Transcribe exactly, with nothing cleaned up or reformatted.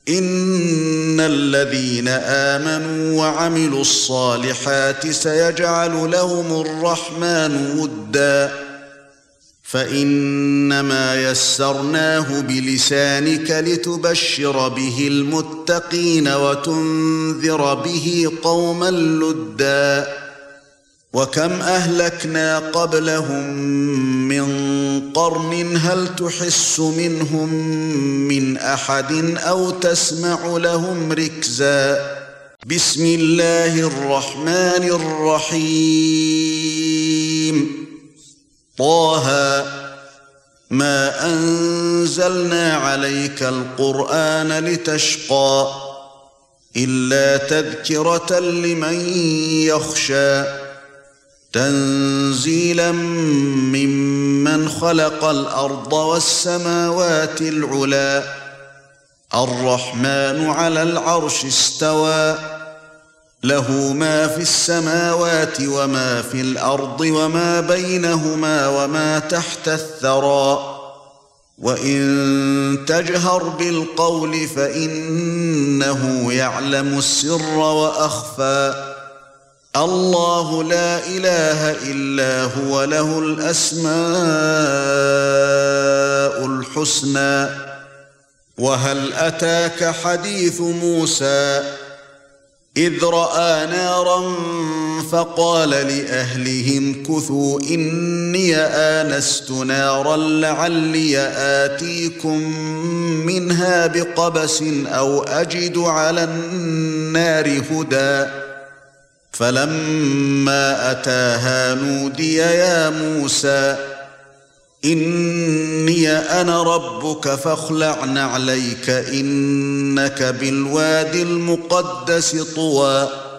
إن الذين آمنوا وعملوا الصالحات سيجعل لهم الرحمن ودا فإنما يسرناه بلسانك لتبشر به المتقين وتنذر به قوما لدا وكم أهلكنا قبلهم من قرن هل تحس منهم من أحد أو تسمع لهم ركزا بسم الله الرحمن الرحيم طه ما أنزلنا عليك القرآن لتشقى إلا تذكرة لمن يخشى تنزيلا ممن خلق الأرض والسماوات العلى الرحمن على العرش استوى له ما في السماوات وما في الأرض وما بينهما وما تحت الثرى وإن تجهر بالقول فإنه يعلم السر وأخفى الله لا إله إلا هو له الأسماء الحسنى وهل أتاك حديث موسى إذ رأى نارا فقال لأهلهم كثوا إني آنست نارا لعلي آتيكم منها بقبس أو أجد على النار هدى فلما أتاها نودي يا موسى إني أنا ربك فاخلع نعليك إنك بالوادي المقدس طوى